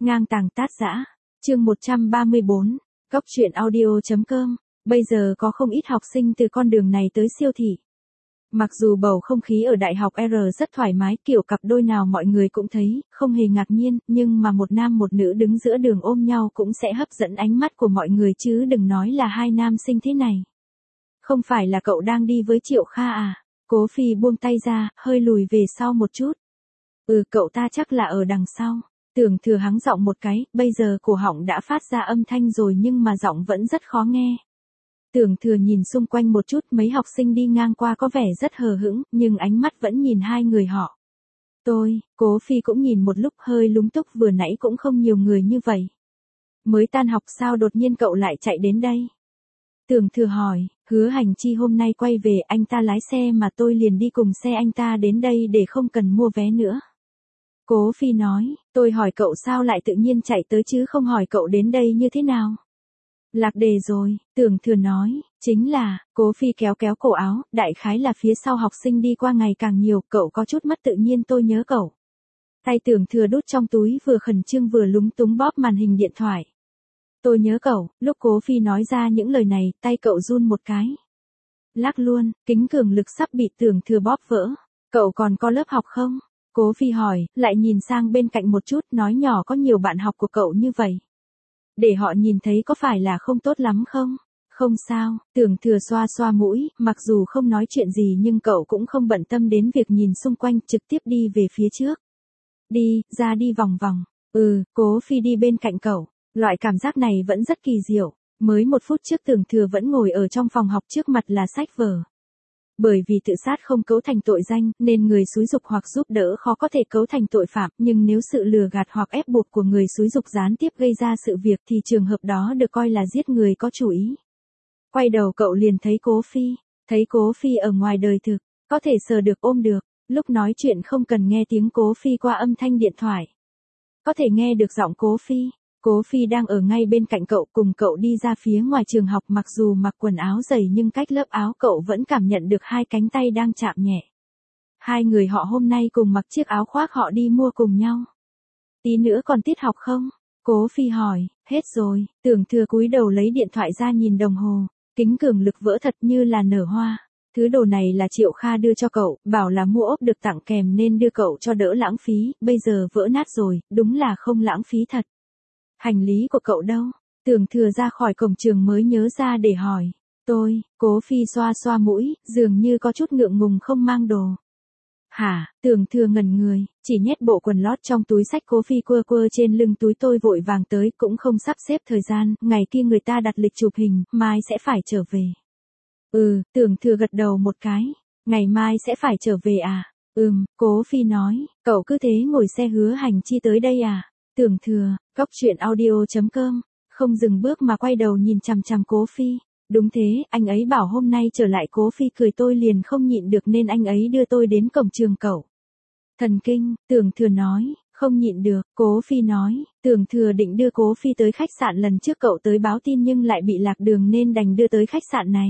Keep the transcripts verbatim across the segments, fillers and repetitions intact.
Ngang tàng tát dã. Chương một trăm ba mươi bốn. Góc truyện audio chấm com. Bây giờ có không ít học sinh từ con đường này tới siêu thị. Mặc dù bầu không khí ở đại học R rất thoải mái, kiểu cặp đôi nào mọi người cũng thấy, không hề ngạc nhiên, nhưng mà một nam một nữ đứng giữa đường ôm nhau cũng sẽ hấp dẫn ánh mắt của mọi người chứ đừng nói là hai nam sinh thế này. Không phải là cậu đang đi với Triệu Kha à? Cố Phi buông tay ra, hơi lùi về sau một chút. Ừ, cậu ta chắc là ở đằng sau. Tưởng Thừa hắng giọng một cái, bây giờ cổ họng đã phát ra âm thanh rồi nhưng mà giọng vẫn rất khó nghe. Tưởng Thừa nhìn xung quanh một chút, mấy học sinh đi ngang qua có vẻ rất hờ hững, nhưng ánh mắt vẫn nhìn hai người họ. Tôi, Cố Phi cũng nhìn một lúc hơi lúng túc, vừa nãy cũng không nhiều người như vậy. Mới tan học sao đột nhiên cậu lại chạy đến đây? Tưởng Thừa hỏi, Hứa Hành Chi hôm nay quay về, anh ta lái xe mà tôi liền đi cùng xe anh ta đến đây để không cần mua vé nữa. Cố Phi nói, tôi hỏi cậu sao lại tự nhiên chạy tới chứ không hỏi cậu đến đây như thế nào. Lạc đề rồi, Tưởng Thừa nói, chính là, Cố Phi kéo kéo cổ áo, đại khái là phía sau học sinh đi qua ngày càng nhiều, cậu có chút mất tự nhiên tôi nhớ cậu. Tay Tưởng Thừa đút trong túi vừa khẩn trương vừa lúng túng bóp màn hình điện thoại. Tôi nhớ cậu, lúc Cố Phi nói ra những lời này, tay cậu run một cái. Lắc luôn, kính cường lực sắp bị Tưởng Thừa bóp vỡ. Cậu còn có lớp học không? Cố Phi hỏi, lại nhìn sang bên cạnh một chút, nói nhỏ có nhiều bạn học của cậu như vậy. Để họ nhìn thấy có phải là không tốt lắm không? Không sao, Tưởng Thừa xoa xoa mũi, mặc dù không nói chuyện gì nhưng cậu cũng không bận tâm đến việc nhìn xung quanh, trực tiếp đi về phía trước. Đi, ra đi vòng vòng. Ừ, Cố Phi đi bên cạnh cậu. Loại cảm giác này vẫn rất kỳ diệu. Mới một phút trước Tưởng Thừa vẫn ngồi ở trong phòng học, trước mặt là sách vở. Bởi vì tự sát không cấu thành tội danh, nên người xúi giục hoặc giúp đỡ khó có thể cấu thành tội phạm, nhưng nếu sự lừa gạt hoặc ép buộc của người xúi giục gián tiếp gây ra sự việc thì trường hợp đó được coi là giết người có chủ ý. Quay đầu cậu liền thấy Cố Phi, thấy Cố Phi ở ngoài đời thực, có thể sờ được ôm được, lúc nói chuyện không cần nghe tiếng Cố Phi qua âm thanh điện thoại. Có thể nghe được giọng Cố Phi. Cố Phi đang ở ngay bên cạnh cậu, cùng cậu đi ra phía ngoài trường học, mặc dù mặc quần áo dày nhưng cách lớp áo cậu vẫn cảm nhận được hai cánh tay đang chạm nhẹ. Hai người họ hôm nay cùng mặc chiếc áo khoác họ đi mua cùng nhau. Tí nữa còn tiết học không? Cố Phi hỏi, hết rồi. Tưởng Thừa cúi đầu lấy điện thoại ra nhìn đồng hồ, kính cường lực vỡ thật như là nở hoa. Thứ đồ này là Triệu Kha đưa cho cậu, bảo là mua ốp được tặng kèm nên đưa cậu cho đỡ lãng phí, bây giờ vỡ nát rồi, đúng là không lãng phí thật. Hành lý của cậu đâu? Tưởng Thừa ra khỏi cổng trường mới nhớ ra để hỏi. Tôi, Cố Phi xoa xoa mũi, dường như có chút ngượng ngùng không mang đồ. Hả? Tưởng Thừa ngẩn người, chỉ nhét bộ quần lót trong túi sách. Cố Phi quơ quơ trên lưng túi, tôi vội vàng tới, cũng không sắp xếp thời gian, ngày kia người ta đặt lịch chụp hình, mai sẽ phải trở về. Ừ, Tưởng Thừa gật đầu một cái, ngày mai sẽ phải trở về à? Ừm, Cố Phi nói, cậu cứ thế ngồi xe Hứa Hành Chi tới đây à? Tưởng Thừa, góc truyện audio chấm com, không dừng bước mà quay đầu nhìn chằm chằm Cố Phi. Đúng thế, anh ấy bảo hôm nay trở lại. Cố Phi cười, tôi liền không nhịn được nên anh ấy đưa tôi đến cổng trường cậu. Thần kinh, Tưởng Thừa nói, không nhịn được, Cố Phi nói, Tưởng Thừa định đưa Cố Phi tới khách sạn lần trước cậu tới báo tin nhưng lại bị lạc đường nên đành đưa tới khách sạn này.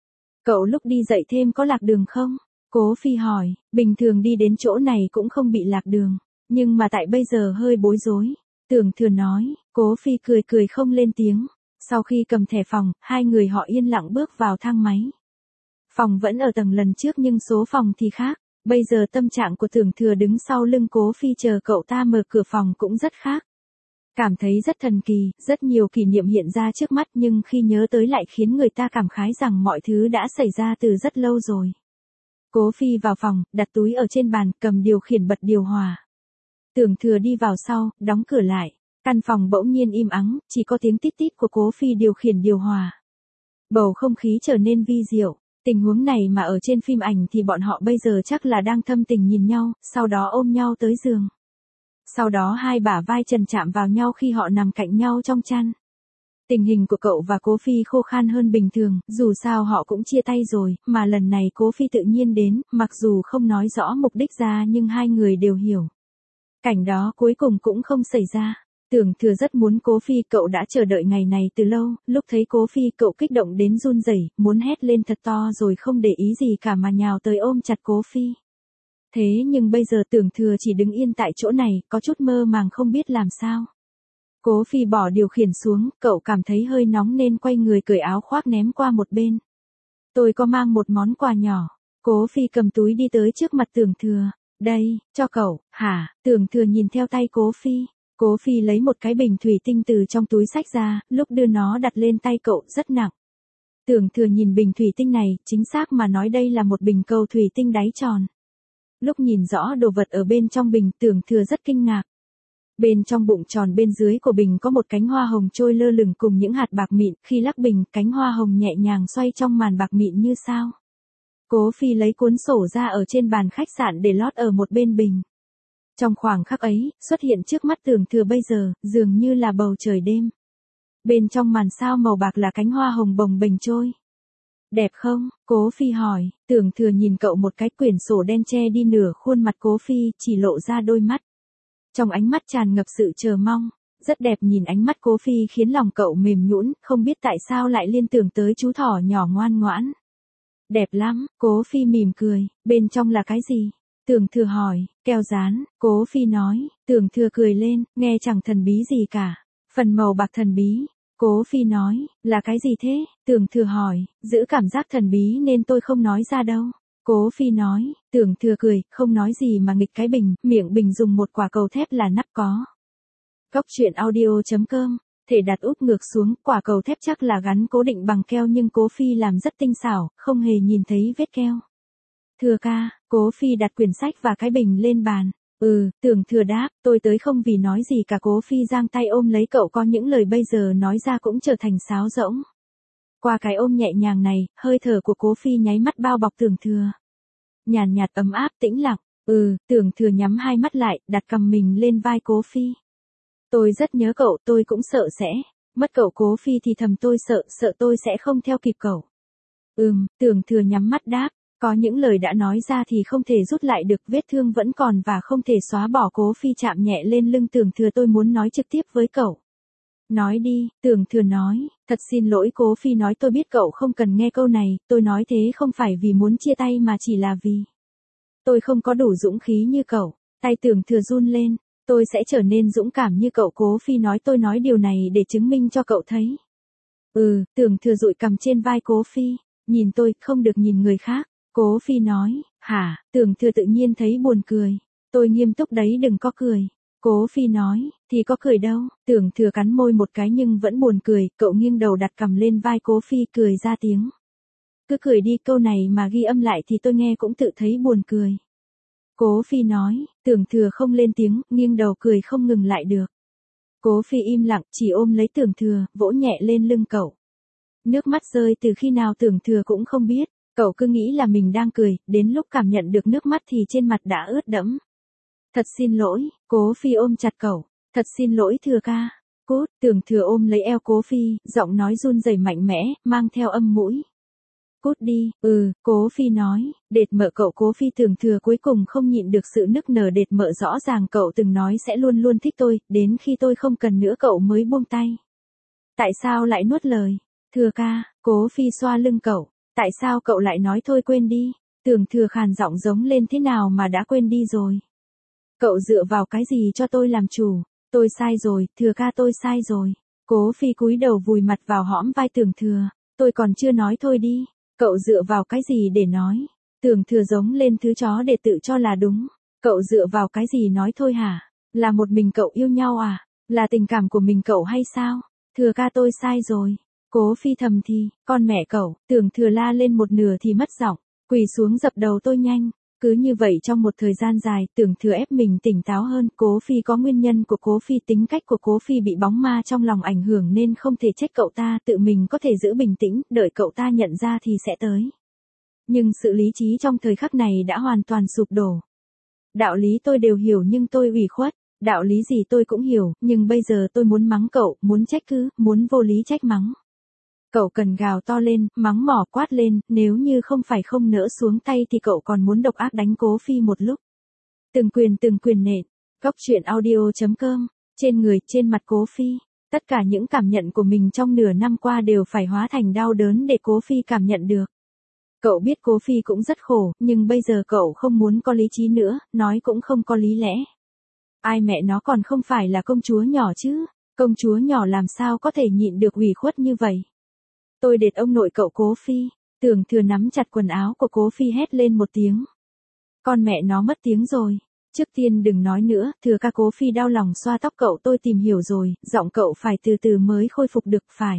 Cậu lúc đi dạy thêm có lạc đường không? Cố Phi hỏi, bình thường đi đến chỗ này cũng không bị lạc đường. Nhưng mà tại bây giờ hơi bối rối. Tưởng Thừa nói, Cố Phi cười cười không lên tiếng. Sau khi cầm thẻ phòng, hai người họ yên lặng bước vào thang máy. Phòng vẫn ở tầng lần trước nhưng số phòng thì khác. Bây giờ tâm trạng của Tưởng Thừa đứng sau lưng Cố Phi chờ cậu ta mở cửa phòng cũng rất khác. Cảm thấy rất thần kỳ, rất nhiều kỷ niệm hiện ra trước mắt nhưng khi nhớ tới lại khiến người ta cảm khái rằng mọi thứ đã xảy ra từ rất lâu rồi. Cố Phi vào phòng, đặt túi ở trên bàn, cầm điều khiển bật điều hòa. Tưởng Thừa đi vào sau, đóng cửa lại. Căn phòng bỗng nhiên im ắng, chỉ có tiếng tít tít của Cố Phi điều khiển điều hòa. Bầu không khí trở nên vi diệu. Tình huống này mà ở trên phim ảnh thì bọn họ bây giờ chắc là đang thâm tình nhìn nhau, sau đó ôm nhau tới giường. Sau đó hai bả vai trần chạm vào nhau khi họ nằm cạnh nhau trong chăn. Tình hình của cậu và Cố Phi khô khan hơn bình thường, dù sao họ cũng chia tay rồi, mà lần này Cố Phi tự nhiên đến, mặc dù không nói rõ mục đích ra nhưng hai người đều hiểu. Cảnh đó cuối cùng cũng không xảy ra. Tưởng Thừa rất muốn Cố Phi, cậu đã chờ đợi ngày này từ lâu, lúc thấy Cố Phi cậu kích động đến run rẩy, muốn hét lên thật to rồi không để ý gì cả mà nhào tới ôm chặt Cố Phi. Thế nhưng bây giờ Tưởng Thừa chỉ đứng yên tại chỗ này, có chút mơ màng không biết làm sao. Cố Phi bỏ điều khiển xuống, cậu cảm thấy hơi nóng nên quay người cởi áo khoác ném qua một bên. Tôi có mang một món quà nhỏ. Cố Phi cầm túi đi tới trước mặt Tưởng Thừa. Đây, cho cậu, hả? Tưởng Thừa nhìn theo tay Cố Phi. Cố Phi lấy một cái bình thủy tinh từ trong túi xách ra, lúc đưa nó đặt lên tay cậu rất nặng. Tưởng Thừa nhìn bình thủy tinh này, chính xác mà nói đây là một bình cầu thủy tinh đáy tròn. Lúc nhìn rõ đồ vật ở bên trong bình, Tưởng Thừa rất kinh ngạc. Bên trong bụng tròn bên dưới của bình có một cánh hoa hồng trôi lơ lửng cùng những hạt bạc mịn, khi lắc bình, cánh hoa hồng nhẹ nhàng xoay trong màn bạc mịn như sao. Cố Phi lấy cuốn sổ ra ở trên bàn khách sạn để lót ở một bên bình. Trong khoảng khắc ấy, xuất hiện trước mắt Tưởng Thừa bây giờ, dường như là bầu trời đêm. Bên trong màn sao màu bạc là cánh hoa hồng bồng bềnh trôi. Đẹp không? Cố Phi hỏi. Tưởng Thừa nhìn cậu một cái, quyển sổ đen che đi nửa khuôn mặt Cố Phi, chỉ lộ ra đôi mắt. Trong ánh mắt tràn ngập sự chờ mong. Rất đẹp, nhìn ánh mắt Cố Phi khiến lòng cậu mềm nhũn, không biết tại sao lại liên tưởng tới chú thỏ nhỏ ngoan ngoãn. Đẹp lắm, Cố Phi mỉm cười. Bên trong là cái gì? Tưởng Thừa hỏi. Keo dán, Cố Phi nói. Tưởng Thừa cười lên, nghe chẳng thần bí gì cả. Phần màu bạc thần bí. Cố Phi nói. Là cái gì thế? Tưởng Thừa hỏi. Giữ cảm giác thần bí nên tôi không nói ra đâu. Cố Phi nói. Tưởng Thừa cười, không nói gì mà nghịch cái bình, miệng bình dùng một quả cầu thép là nắp có. Cốc truyện audio chấm com. Thể đặt úp ngược xuống, quả cầu thép chắc là gắn cố định bằng keo nhưng Cố Phi làm rất tinh xảo, không hề nhìn thấy vết keo. Thừa ca, Cố Phi đặt quyển sách và cái bình lên bàn. Ừ, Tưởng Thừa đáp, tôi tới không vì nói gì cả. Cố Phi giang tay ôm lấy cậu, có những lời bây giờ nói ra cũng trở thành sáo rỗng. Qua cái ôm nhẹ nhàng này, hơi thở của Cố Phi nháy mắt bao bọc Tưởng Thừa. Nhàn nhạt ấm áp tĩnh lặng. Ừ, Tưởng Thừa nhắm hai mắt lại, đặt cằm mình lên vai Cố Phi. Tôi rất nhớ cậu, tôi cũng sợ sẽ mất cậu. Cố Phi thì thầm, tôi sợ, sợ tôi sẽ không theo kịp cậu. Ừm, Tưởng Thừa nhắm mắt đáp, có những lời đã nói ra thì không thể rút lại được, vết thương vẫn còn và không thể xóa bỏ. Cố Phi chạm nhẹ lên lưng Tưởng Thừa, tôi muốn nói trực tiếp với cậu. Nói đi, Tưởng Thừa nói. Thật xin lỗi, Cố Phi nói, tôi biết cậu không cần nghe câu này, tôi nói thế không phải vì muốn chia tay mà chỉ là vì tôi không có đủ dũng khí như cậu. Tay Tưởng Thừa run lên. Tôi sẽ trở nên dũng cảm như cậu. Cố Phi nói, tôi nói điều này để chứng minh cho cậu thấy. Ừ, Tưởng Thừa dụi cằm trên vai Cố Phi. Nhìn tôi, không được nhìn người khác. Cố Phi nói. Hả? Tưởng Thừa tự nhiên thấy buồn cười. Tôi nghiêm túc đấy, đừng có cười. Cố Phi nói. Thì có cười đâu. Tưởng Thừa cắn môi một cái nhưng vẫn buồn cười. Cậu nghiêng đầu đặt cằm lên vai Cố Phi, cười ra tiếng. Cứ cười đi, câu này mà ghi âm lại thì tôi nghe cũng tự thấy buồn cười. Cố Phi nói. Tưởng Thừa không lên tiếng, nghiêng đầu cười không ngừng lại được. Cố Phi im lặng, chỉ ôm lấy Tưởng Thừa, vỗ nhẹ lên lưng cậu. Nước mắt rơi từ khi nào Tưởng Thừa cũng không biết. Cậu cứ nghĩ là mình đang cười, đến lúc cảm nhận được nước mắt thì trên mặt đã ướt đẫm. Thật xin lỗi. Cố Phi ôm chặt cậu. Thật xin lỗi Thừa ca. Cút. Tưởng Thừa ôm lấy eo Cố Phi, giọng nói run rẩy mạnh mẽ, mang theo âm mũi. Cút đi. Ừ, Cố Phi nói. Đệt mợ cậu. Cố Phi. Tưởng Thừa cuối cùng không nhịn được sự nức nở. Đệt mợ, rõ ràng cậu từng nói sẽ luôn luôn thích tôi, đến khi tôi không cần nữa cậu mới buông tay. Tại sao lại nuốt lời? Thừa ca. Cố Phi xoa lưng cậu. Tại sao cậu lại nói thôi quên đi? Tưởng Thừa khàn giọng giống lên, thế nào mà đã quên đi rồi? Cậu dựa vào cái gì cho tôi làm chủ? Tôi sai rồi, Thừa ca, tôi sai rồi. Cố Phi cúi đầu vùi mặt vào hõm vai Tưởng Thừa. Tôi còn chưa nói thôi đi. Cậu dựa vào cái gì để nói? Tưởng Thừa giống lên, thứ chó để tự cho là đúng. Cậu dựa vào cái gì nói thôi hả? Là một mình cậu yêu nhau à? Là tình cảm của mình cậu hay sao? Thừa ca, tôi sai rồi. Cố Phi thầm thì, con mẹ cậu. Tưởng Thừa la lên một nửa thì mất giọng, quỳ xuống dập đầu tôi nhanh. Cứ như vậy trong một thời gian dài, Tưởng Thừa ép mình tỉnh táo hơn. Cố Phi có nguyên nhân của Cố Phi, tính cách của Cố Phi bị bóng ma trong lòng ảnh hưởng nên không thể trách cậu ta, tự mình có thể giữ bình tĩnh, đợi cậu ta nhận ra thì sẽ tới. Nhưng sự lý trí trong thời khắc này đã hoàn toàn sụp đổ. Đạo lý tôi đều hiểu nhưng tôi ủy khuất. Đạo lý gì tôi cũng hiểu, nhưng bây giờ tôi muốn mắng cậu, muốn trách cứ, muốn vô lý trách mắng. Cậu cần gào to lên, mắng mỏ quát lên, nếu như không phải không nỡ xuống tay thì cậu còn muốn độc ác đánh Cố Phi một lúc. Từng quyền từng quyền nện. Cốc truyện audio chấm com. Trên người, trên mặt Cố Phi. Tất cả những cảm nhận của mình trong nửa năm qua đều phải hóa thành đau đớn để Cố Phi cảm nhận được. Cậu biết Cố Phi cũng rất khổ, nhưng bây giờ cậu không muốn có lý trí nữa, nói cũng không có lý lẽ. Ai mẹ nó còn không phải là công chúa nhỏ chứ? Công chúa nhỏ làm sao có thể nhịn được ủy khuất như vậy. Tôi đệt ông nội cậu Cố Phi. Tưởng Thừa nắm chặt quần áo của Cố Phi hét lên một tiếng. Con mẹ nó mất tiếng rồi. Trước tiên đừng nói nữa, Thừa ca. Cố Phi đau lòng xoa tóc cậu. Tôi tìm hiểu rồi, giọng cậu phải từ từ mới khôi phục được phải.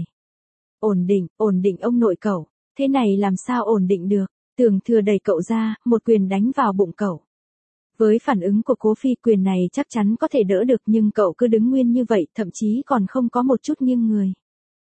Ổn định, ổn định ông nội cậu. Thế này làm sao ổn định được. Tưởng Thừa đẩy cậu ra, một quyền đánh vào bụng cậu. Với phản ứng của Cố Phi, quyền này chắc chắn có thể đỡ được, nhưng cậu cứ đứng nguyên như vậy, thậm chí còn không có một chút nghiêng người.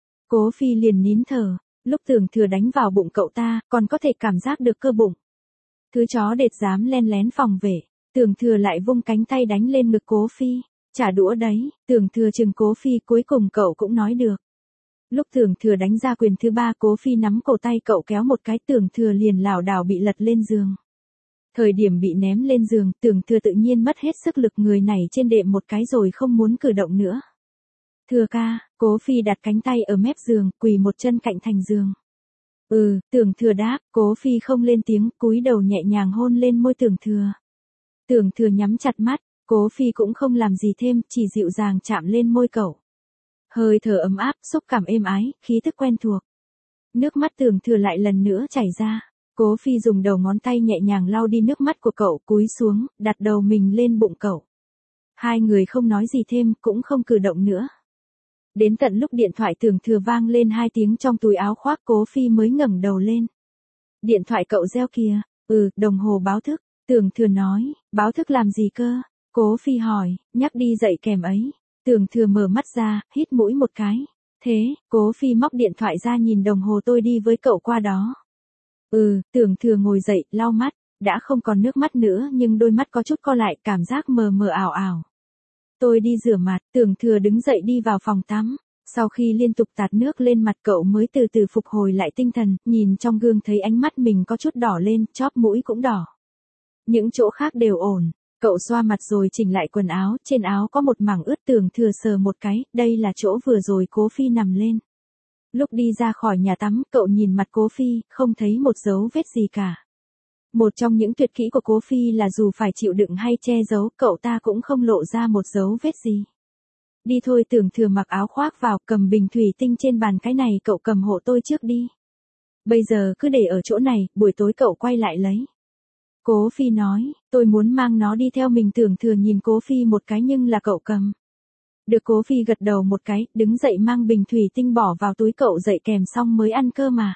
Cố Phi liền nín thở, lúc Tưởng Thừa đánh vào bụng cậu ta, còn có thể cảm giác được cơ bụng. Thứ chó đệt dám len lén phòng vệ, Tưởng Thừa lại vung cánh tay đánh lên ngực Cố Phi, trả đũa đấy. Tưởng Thừa chừng Cố Phi, cuối cùng cậu cũng nói được. Lúc Tưởng Thừa đánh ra quyền thứ ba, Cố Phi nắm cổ tay cậu kéo một cái, Tưởng Thừa liền lảo đảo bị lật lên giường. Thời điểm bị ném lên giường, Tưởng Thừa tự nhiên mất hết sức lực, người này trên đệm một cái rồi không muốn cử động nữa. Thừa ca. Cố Phi đặt cánh tay ở mép giường, quỳ một chân cạnh thành giường. Ừ, Tưởng Thừa đáp. Cố Phi không lên tiếng, cúi đầu nhẹ nhàng hôn lên môi Tưởng Thừa. Tưởng Thừa nhắm chặt mắt, Cố Phi cũng không làm gì thêm, chỉ dịu dàng chạm lên môi cậu. Hơi thở ấm áp, xúc cảm êm ái, khí thức quen thuộc. Nước mắt Tưởng Thừa lại lần nữa chảy ra. Cố Phi dùng đầu ngón tay nhẹ nhàng lau đi nước mắt của cậu, cúi xuống, đặt đầu mình lên bụng cậu. Hai người không nói gì thêm, cũng không cử động nữa. Đến tận lúc điện thoại Tưởng Thừa vang lên hai tiếng trong túi áo khoác, Cố Phi mới ngẩng đầu lên. Điện thoại cậu reo kìa. Ừ, đồng hồ báo thức. Tưởng Thừa nói. Báo thức làm gì cơ? Cố Phi hỏi. Nhắc đi dậy kèm ấy. Tưởng Thừa mở mắt ra, hít mũi một cái. Thế. Cố Phi móc điện thoại ra nhìn đồng hồ. Tôi đi với cậu qua đó. Ừ. Tưởng Thừa ngồi dậy, lau mắt. Đã không còn nước mắt nữa, nhưng đôi mắt có chút co lại, cảm giác mờ mờ ảo ảo. Tôi đi rửa mặt. Tưởng Thừa đứng dậy đi vào phòng tắm. Sau khi liên tục tạt nước lên mặt, cậu mới từ từ phục hồi lại tinh thần, nhìn trong gương thấy ánh mắt mình có chút đỏ lên, chóp mũi cũng đỏ. Những chỗ khác đều ổn. Cậu xoa mặt rồi chỉnh lại quần áo, trên áo có một mảng ướt. Tưởng Thừa sờ một cái, đây là chỗ vừa rồi Cố Phi nằm lên. Lúc đi ra khỏi nhà tắm, cậu nhìn mặt Cố Phi, không thấy một dấu vết gì cả. Một trong những tuyệt kỹ của Cố Phi là dù phải chịu đựng hay che giấu, cậu ta cũng không lộ ra một dấu vết gì. Đi thôi. Tưởng Thừa mặc áo khoác vào, cầm bình thủy tinh trên bàn. Cái này cậu cầm hộ tôi trước đi. Bây giờ cứ để ở chỗ này, buổi tối cậu quay lại lấy. Cố Phi nói, tôi muốn mang nó đi theo mình. Tưởng Thừa nhìn Cố Phi một cái, nhưng là cậu cầm. Được. Cố Phi gật đầu một cái, đứng dậy mang bình thủy tinh bỏ vào túi. Cậu dậy kèm xong mới ăn cơ mà.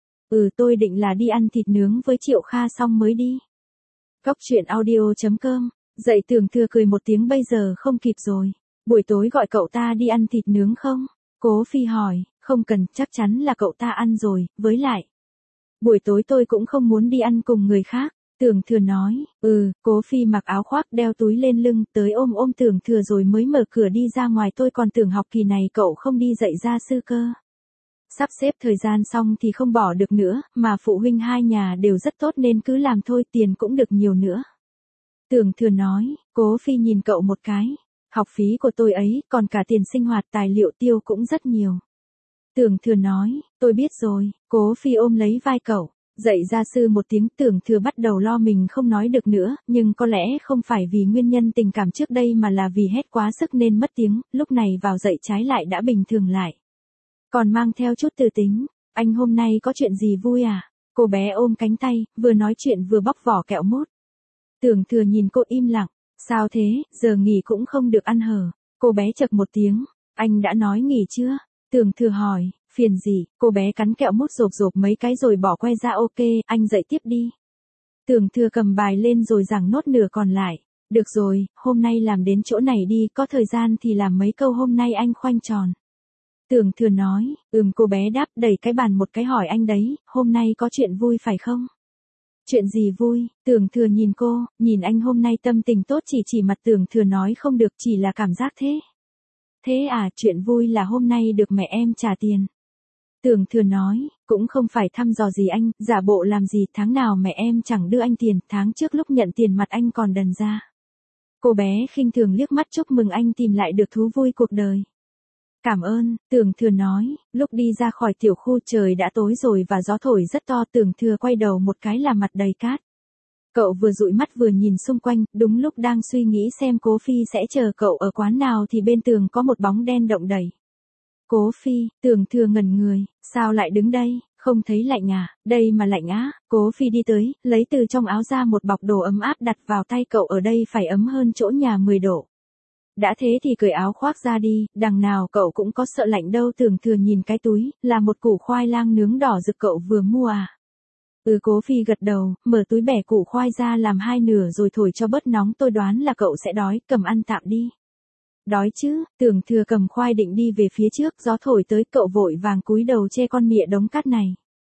Ừ, tôi định là đi ăn thịt nướng với Triệu Kha xong mới đi. Cóc truyện audio chấm com. Dậy. Tưởng Thừa cười một tiếng, bây giờ không kịp rồi. Buổi tối gọi cậu ta đi ăn thịt nướng không? Cố Phi hỏi. Không cần, chắc chắn là cậu ta ăn rồi, với lại. Buổi tối tôi cũng không muốn đi ăn cùng người khác. Tưởng Thừa nói. Ừ. Cố Phi mặc áo khoác, đeo túi lên lưng, tới ôm ôm Tưởng Thừa rồi mới mở cửa đi ra ngoài. Tôi còn tưởng học kỳ này cậu không đi dạy gia sư cơ. Sắp xếp thời gian xong thì không bỏ được nữa, mà phụ huynh hai nhà đều rất tốt nên cứ làm thôi, tiền cũng được nhiều nữa. Tưởng Thừa nói. Cố Phi nhìn cậu một cái. Học phí của tôi ấy, còn cả tiền sinh hoạt tài liệu tiêu cũng rất nhiều. Tưởng Thừa nói. Tôi biết rồi. Cố Phi ôm lấy vai cậu. Dạy gia sư một tiếng. Tưởng Thừa bắt đầu lo mình không nói được nữa, nhưng có lẽ không phải vì nguyên nhân tình cảm trước đây mà là vì hét quá sức nên mất tiếng, lúc này vào dạy trái lại đã bình thường lại. Còn mang theo chút từ tính. Anh hôm nay có chuyện gì vui à? Cô bé ôm cánh tay, vừa nói chuyện vừa bóc vỏ kẹo mút. Tưởng Thừa nhìn cô im lặng. Sao thế, giờ nghỉ cũng không được ăn hở. Cô bé chậc một tiếng. Anh đã nói nghỉ chưa? Tưởng Thừa hỏi. Phiền gì? Cô bé cắn kẹo mút rộp rộp mấy cái rồi bỏ que ra. Ok, anh dậy tiếp đi. Tưởng Thừa cầm bài lên rồi giảng nốt nửa còn lại. Được rồi, hôm nay làm đến chỗ này đi, có thời gian thì làm mấy câu hôm nay anh khoanh tròn. Tưởng Thừa nói. Ừm. Cô bé đáp, đẩy cái bàn một cái hỏi anh đấy, hôm nay có chuyện vui phải không? Chuyện gì vui? Tưởng Thừa nhìn cô, nhìn anh hôm nay tâm tình tốt. Chỉ chỉ mặt Tưởng Thừa nói không được, chỉ là cảm giác thế. Thế à, chuyện vui là hôm nay được mẹ em trả tiền. Tưởng Thừa nói. Cũng không phải thăm dò gì anh, giả bộ làm gì, tháng nào mẹ em chẳng đưa anh tiền, tháng trước lúc nhận tiền mặt anh còn đần ra. Cô bé khinh thường liếc mắt, chúc mừng anh tìm lại được thú vui cuộc đời. Cảm ơn. Tưởng Thừa nói. Lúc đi ra khỏi tiểu khu trời đã tối rồi và gió thổi rất to. Tưởng Thừa quay đầu một cái là mặt đầy cát. Cậu vừa dụi mắt vừa nhìn xung quanh, đúng lúc đang suy nghĩ xem Cố Phi sẽ chờ cậu ở quán nào thì bên tường có một bóng đen động đẩy. Cố Phi, Tưởng Thừa ngẩn người, sao lại đứng đây, không thấy lạnh à, đây mà lạnh á. Cố Phi đi tới, lấy từ trong áo ra một bọc đồ ấm áp đặt vào tay cậu, ở đây phải ấm hơn chỗ nhà mười độ. Đã thế thì cởi áo khoác ra đi, đằng nào cậu cũng có sợ lạnh đâu. Tưởng Thừa nhìn cái túi, là một củ khoai lang nướng đỏ rực cậu vừa mua à. Ừ, Cố Phi gật đầu, mở túi bẻ củ khoai ra làm hai nửa rồi thổi cho bớt nóng. Tôi đoán là cậu sẽ đói, cầm ăn tạm đi. Đói chứ. Tưởng Thừa cầm khoai định đi về phía trước, gió thổi tới, cậu vội vàng cúi đầu che con mịa đống cát này.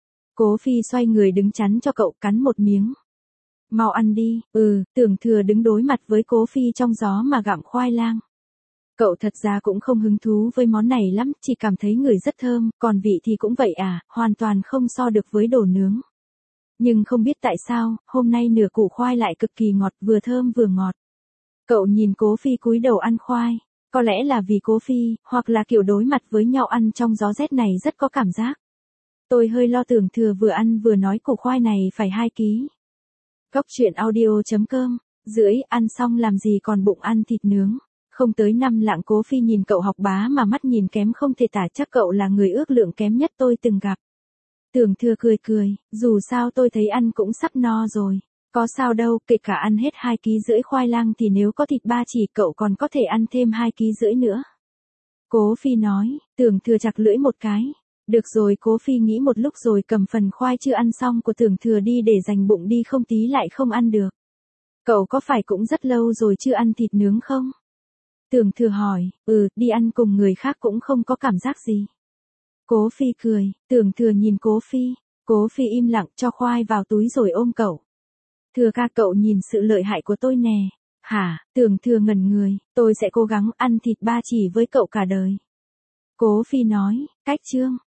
Cố Phi xoay người đứng chắn cho cậu, cắn một miếng. Mau ăn đi. Ừ, Tưởng Thừa đứng đối mặt với Cố Phi trong gió mà gặm khoai lang. Cậu thật ra cũng không hứng thú với món này lắm, chỉ cảm thấy người rất thơm, còn vị thì cũng vậy à, hoàn toàn không so được với đồ nướng. Nhưng không biết tại sao, hôm nay nửa củ khoai lại cực kỳ ngọt, vừa thơm vừa ngọt. Cậu nhìn Cố Phi cúi đầu ăn khoai, có lẽ là vì Cố Phi, hoặc là kiểu đối mặt với nhau ăn trong gió rét này rất có cảm giác. Tôi hơi lo. Tưởng Thừa vừa ăn vừa nói củ khoai này phải hai ký. Cốc truyện audio chấm com, rưỡi, ăn xong làm gì còn bụng ăn thịt nướng. Không tới năm lạng. Cố Phi nhìn cậu học bá mà mắt nhìn kém không thể tả, chắc cậu là người ước lượng kém nhất tôi từng gặp. Tưởng Thừa cười cười, dù sao tôi thấy ăn cũng sắp no rồi. Có sao đâu, kể cả ăn hết hai ký rưỡi khoai lang thì nếu có thịt ba chỉ cậu còn có thể ăn thêm hai ký rưỡi nữa. Cố Phi nói. Tưởng Thừa chặt lưỡi một cái. Được rồi. Cố Phi nghĩ một lúc rồi cầm phần khoai chưa ăn xong của Tưởng Thừa đi để dành bụng đi, không tí lại không ăn được. Cậu có phải cũng rất lâu rồi chưa ăn thịt nướng không? Tưởng Thừa hỏi. Ừ, đi ăn cùng người khác cũng không có cảm giác gì. Cố Phi cười. Tưởng Thừa nhìn Cố Phi. Cố Phi im lặng, cho khoai vào túi rồi ôm cậu. Thừa ca, cậu nhìn sự lợi hại của tôi nè. Hả? Tưởng Thừa ngẩn người. Tôi sẽ cố gắng ăn thịt ba chỉ với cậu cả đời. Cố Phi nói. Cách chương.